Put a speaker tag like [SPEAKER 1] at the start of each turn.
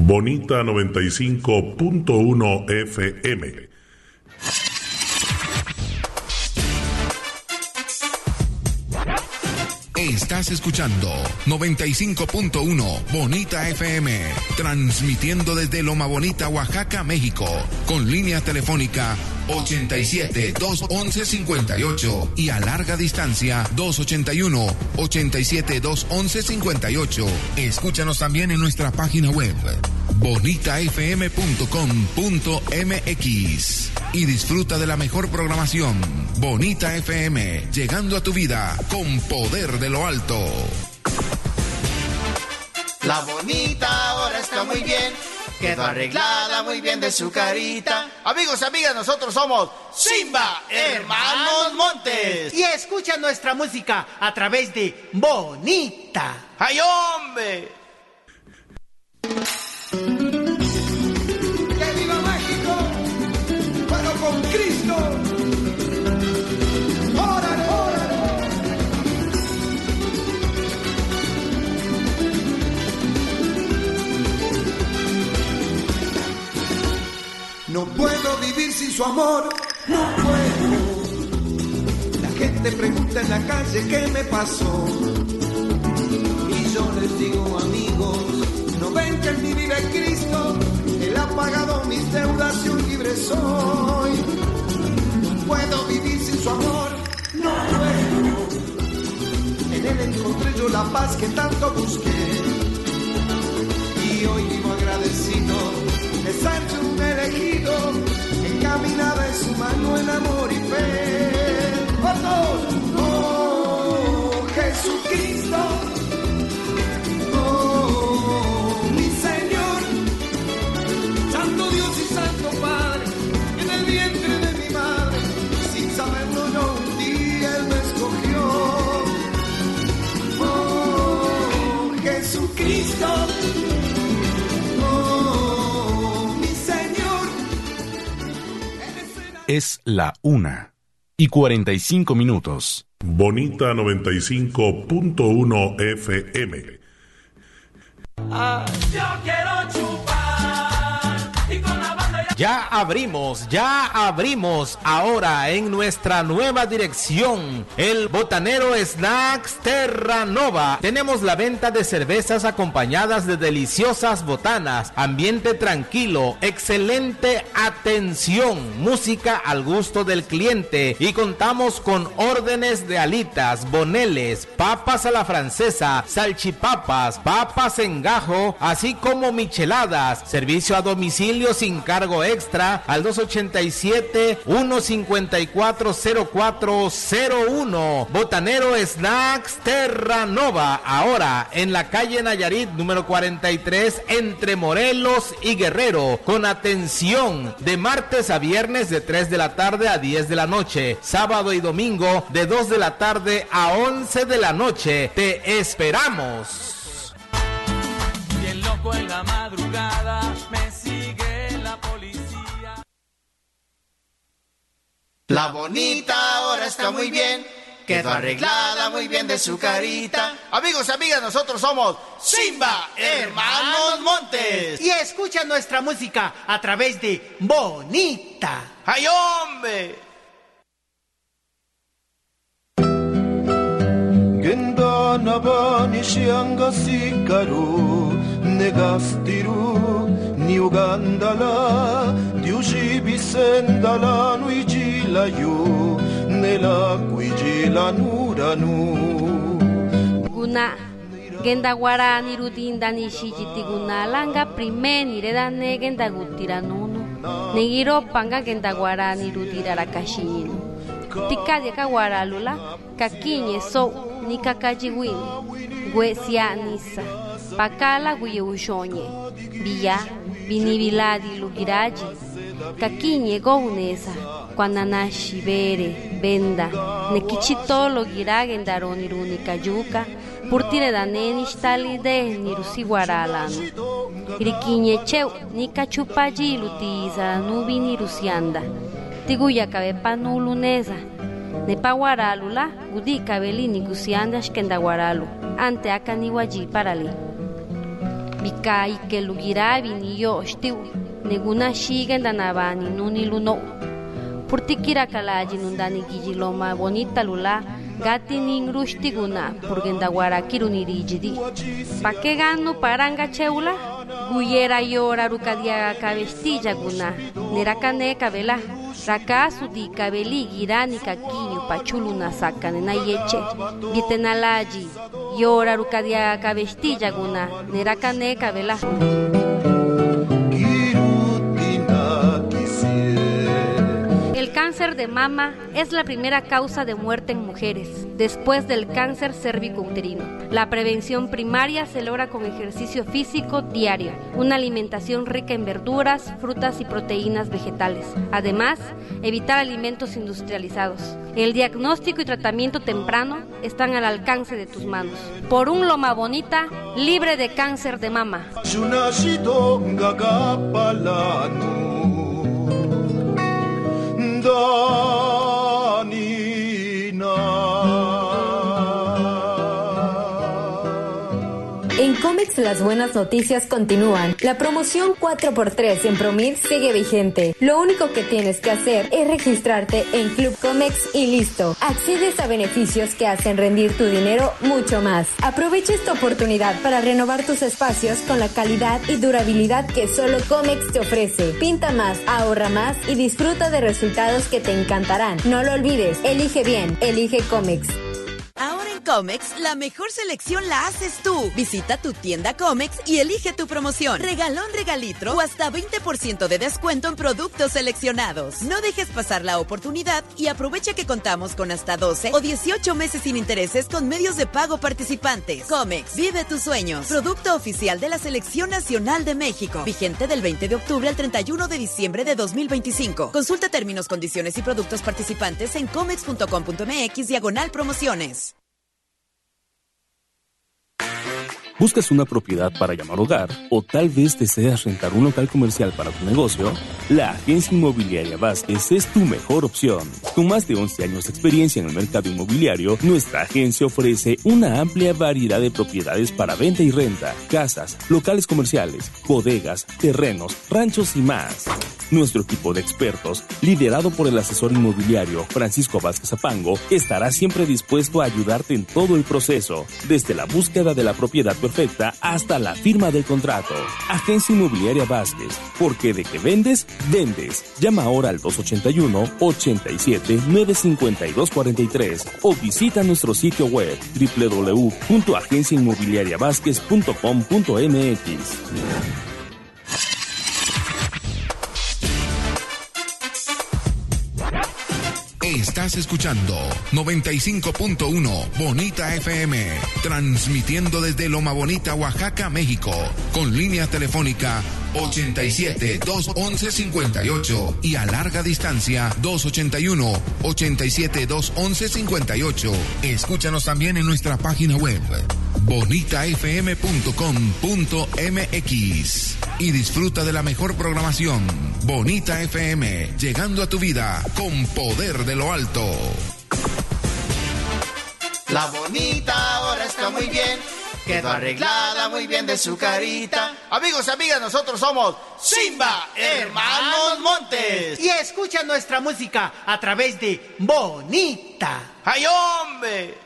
[SPEAKER 1] Bonita 95.1 FM.
[SPEAKER 2] Estás escuchando 95.1 Bonita FM, transmitiendo desde Loma Bonita, Oaxaca, México, con línea telefónica 87-211-58 y a larga distancia 281-87-211-58. Escúchanos también en nuestra página web bonitafm.com.mx y disfruta de la mejor programación. Bonita FM, llegando a tu vida con poder de lo alto.
[SPEAKER 3] La bonita ahora está muy bien, quedó arreglada muy bien de su carita. Amigos y amigas, nosotros somos Simba Hermanos Montes.
[SPEAKER 4] Y escucha nuestra música a través de Bonita.
[SPEAKER 3] ¡Ay, hombre!
[SPEAKER 5] ¡Que viva México! ¡Pero con Cristo! ¡Órale, órale! No puedo vivir sin su amor, no puedo. La gente pregunta en la calle qué me pasó. Y yo les digo, amigos, no ven que en mi vida es Cristo. Él ha pagado mis deudas y un libre soy. No puedo vivir sin su amor, no puedo. En él encontré yo la paz que tanto busqué. Y hoy vivo agradecido de ser un elegido, encaminada en su mano en amor y fe. ¡Vamos! ¡Oh, Jesucristo! ¡Oh, mi Señor! Santo Dios y Santo Padre, en el vientre de mi madre, sin saberlo yo un día Él me escogió. ¡Oh, Jesucristo!
[SPEAKER 6] Es la 1:45.
[SPEAKER 1] Bonita 95.1 FM.
[SPEAKER 7] Yo quiero chupar y con la banda
[SPEAKER 8] Ya abrimos ahora en nuestra nueva dirección, el Botanero Snacks Terranova. Tenemos la venta de cervezas acompañadas de deliciosas botanas, ambiente tranquilo, excelente atención, música al gusto del cliente y contamos con órdenes de alitas, boneles, papas a la francesa, salchipapas, papas en gajo, así como micheladas, servicio a domicilio sin cargo extra al 287-154-0401. Botanero Snacks Terranova, ahora en la calle Nayarit número 43 entre Morelos y Guerrero, con atención de martes a viernes de 3 de la tarde a 10 de la noche, sábado y domingo de 2 de la tarde a 11 de la noche. Te esperamos.
[SPEAKER 7] bien loco en la madrugada, me sigue la policía.
[SPEAKER 3] La bonita ahora está muy bien, quedó arreglada muy bien de su carita. Amigos y amigas, nosotros somos Simba Hermanos Montes.
[SPEAKER 4] Y escucha nuestra música a través de Bonita.
[SPEAKER 3] ¡Ay, hombre!
[SPEAKER 9] Genda nabani shianga sikaru negastiru ni ugandala diuji bisendala nuijila yu nela kuijila nuranu
[SPEAKER 10] guna genda guara ni rutinda ni shijiti guna langa prime ni reda ne genda gutira nunu negiro panga genda guara ni rutira rakashinu tikadi ka guara lula kakinye so ni kakajiwin guesia nisa pakala guye ushonye biya binibiladi lugiraji kakinye gounesa kwanana shibere benda nekichitolo girage ndaroni runi kayuka purtire daneni stalide ni rusiguaralano irikinye cheu ni kachupaji lutiza nubi ni rusianda tiguya kabepa nulunesa nepa guaralula gudi kabeli ni kusianda shkenda guaralu ante akani waji parali Vika ike lugirabi ni yo shtiu. Neguna shigen danabani nuni luno. Purtikira kalaji nundani gijiloma bonita lula. Gati ningrushtiguna purgendaguara kirunirijidi. Pakeganu paranga cheula. Guyera yora rukadia cabestilla guna. Nerakane kabela. Rakasu di kabeli girani kakinyo pachuluna sakan na yeche. Gitenalaji. Yora rukadia cabestilla guna. Nerakane kabela. El cáncer de mama es la primera causa de muerte en mujeres, después del cáncer cérvico-uterino. La prevención primaria se logra con ejercicio físico diario, una alimentación rica en verduras, frutas y proteínas vegetales. Además, evitar alimentos industrializados. El diagnóstico y tratamiento temprano están al alcance de tus manos. Por un Loma Bonita, libre de cáncer de mama.
[SPEAKER 6] En Comex las buenas noticias continúan. La promoción 4x3 en Promil sigue vigente. Lo único que tienes que hacer es registrarte en Club Comex y listo. Accedes a beneficios que hacen rendir tu dinero mucho más. Aprovecha esta oportunidad para renovar tus espacios con la calidad y durabilidad que solo Comex te ofrece. Pinta más, ahorra más y disfruta de resultados que te encantarán. No lo olvides, elige bien, elige Comex.
[SPEAKER 11] Ahora en Comex, la mejor selección la haces tú. Visita tu tienda Comex y elige tu promoción. Regalón, regalitro o hasta 20% de descuento en productos seleccionados. No dejes pasar la oportunidad y aprovecha que contamos con hasta 12 o 18 meses sin intereses con medios de pago participantes. Comex, vive tus sueños. Producto oficial de la Selección Nacional de México. Vigente del 20 de octubre al 31 de diciembre de 2025. Consulta términos, condiciones y productos participantes en comex.com.mx/promociones.
[SPEAKER 12] ¿Buscas una propiedad para llamar hogar o tal vez deseas rentar un local comercial para tu negocio? La Agencia Inmobiliaria Vázquez es tu mejor opción. Con más de 11 años de experiencia en el mercado inmobiliario, nuestra agencia ofrece una amplia variedad de propiedades para venta y renta, casas, locales comerciales, bodegas, terrenos, ranchos y más. Nuestro equipo de expertos, liderado por el asesor inmobiliario Francisco Vázquez Apango, estará siempre dispuesto a ayudarte en todo el proceso, desde la búsqueda de la propiedad perfecta hasta la firma del contrato. Agencia Inmobiliaria Vázquez, porque de que vendes, vendes. Llama ahora al 281-87-952-43 o visita nuestro sitio web www.agenciainmobiliariavázquez.com.mx.
[SPEAKER 2] Estás escuchando 95.1 Bonita FM, transmitiendo desde Loma Bonita, Oaxaca, México, con línea telefónica 87-211-58 y a larga distancia 281-87-211-58. Escúchanos también en nuestra página web bonitafm.com.mx y disfruta de la mejor programación. Bonita FM, llegando a tu vida con poder de lo alto.
[SPEAKER 3] La bonita ahora está muy bien, quedó arreglada muy bien de su carita. Amigos, amigas, nosotros somos Simba Hermanos Montes.
[SPEAKER 4] Y escucha nuestra música a través de Bonita.
[SPEAKER 3] ¡Ay, hombre!